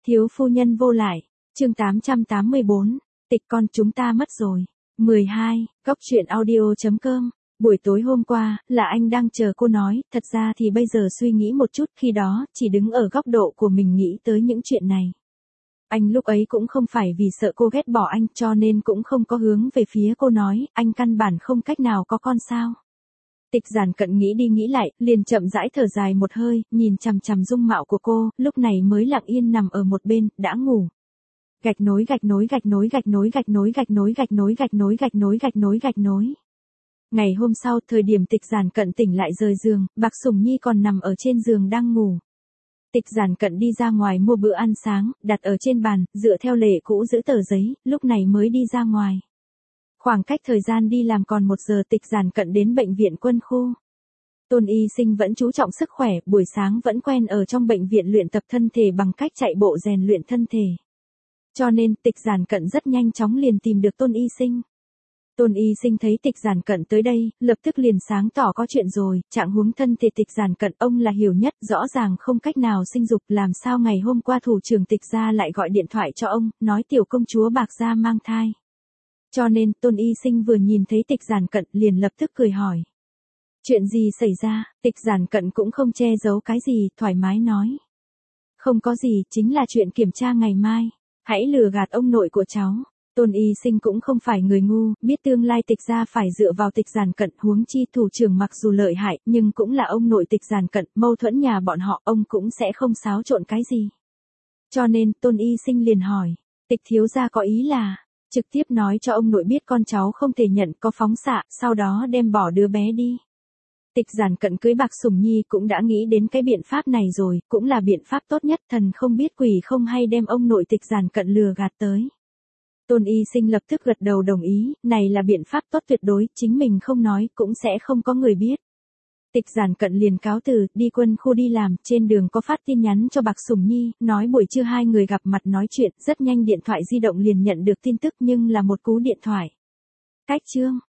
Thiếu phu nhân vô lại, chương 884, tịch con chúng ta mất rồi. 12, góc truyện audio.com. Buổi tối hôm qua, là anh đang chờ cô nói, thật ra thì bây giờ suy nghĩ một chút, khi đó, chỉ đứng ở góc độ của mình nghĩ tới những chuyện này. Anh lúc ấy cũng không phải vì sợ cô ghét bỏ anh cho nên cũng không có hướng về phía cô nói, anh căn bản không cách nào có con sao. Tịch Giản Cận nghĩ đi nghĩ lại, liền chậm rãi thở dài một hơi, nhìn chằm chằm dung mạo của cô, lúc này mới lặng yên nằm ở một bên, đã ngủ. Gạch nối gạch nối gạch nối gạch nối gạch nối gạch nối gạch nối gạch nối gạch nối gạch nối gạch nối. Ngày hôm sau, thời điểm Tịch Giản Cận tỉnh lại rời giường, Bạc Sủng Nhi còn nằm ở trên giường đang ngủ. Tịch Giản Cận đi ra ngoài mua bữa ăn sáng, đặt ở trên bàn, dựa theo lệ cũ giữ tờ giấy, lúc này mới đi ra ngoài. Khoảng cách thời gian đi làm còn 1 giờ, Tịch Giản Cận đến bệnh viện quân khu. Tôn y sinh vẫn chú trọng sức khỏe, buổi sáng vẫn quen ở trong bệnh viện luyện tập thân thể bằng cách chạy bộ rèn luyện thân thể. Cho nên, Tịch Giản Cận rất nhanh chóng liền tìm được Tôn y sinh. Tôn y sinh thấy Tịch Giản Cận tới đây, lập tức liền sáng tỏ có chuyện rồi, trạng huống thân thể Tịch Giản Cận ông là hiểu nhất, rõ ràng không cách nào sinh dục, làm sao ngày hôm qua thủ trưởng Tịch gia lại gọi điện thoại cho ông, nói tiểu công chúa Bạc gia mang thai. Cho nên, Tôn y sinh vừa nhìn thấy Tịch Giản Cận liền lập tức cười hỏi. Chuyện gì xảy ra? Tịch Giản Cận cũng không che giấu cái gì, thoải mái nói. Không có gì, chính là chuyện kiểm tra ngày mai. Hãy lừa gạt ông nội của cháu. Tôn y sinh cũng không phải người ngu, biết tương lai Tịch gia phải dựa vào Tịch Giản Cận, huống chi thủ trưởng mặc dù lợi hại, nhưng cũng là ông nội Tịch Giản Cận, mâu thuẫn nhà bọn họ, ông cũng sẽ không xáo trộn cái gì. Cho nên, Tôn y sinh liền hỏi, Tịch thiếu gia có ý là, trực tiếp nói cho ông nội biết con cháu không thể nhận, có phóng xạ, sau đó đem bỏ đứa bé đi. Tịch Giản Cận cưới Bạc Sủng Nhi cũng đã nghĩ đến cái biện pháp này rồi, cũng là biện pháp tốt nhất, thần không biết quỷ không hay đem ông nội Tịch Giản Cận lừa gạt tới. Tôn y sinh lập tức gật đầu đồng ý, này là biện pháp tốt tuyệt đối, chính mình không nói, cũng sẽ không có người biết. Tịch Giản Cận liền cáo từ, đi quân khu đi làm, trên đường có phát tin nhắn cho Bạc Sủng Nhi, nói buổi trưa hai người gặp mặt nói chuyện, rất nhanh điện thoại di động liền nhận được tin tức nhưng là một cú điện thoại. Cách chương.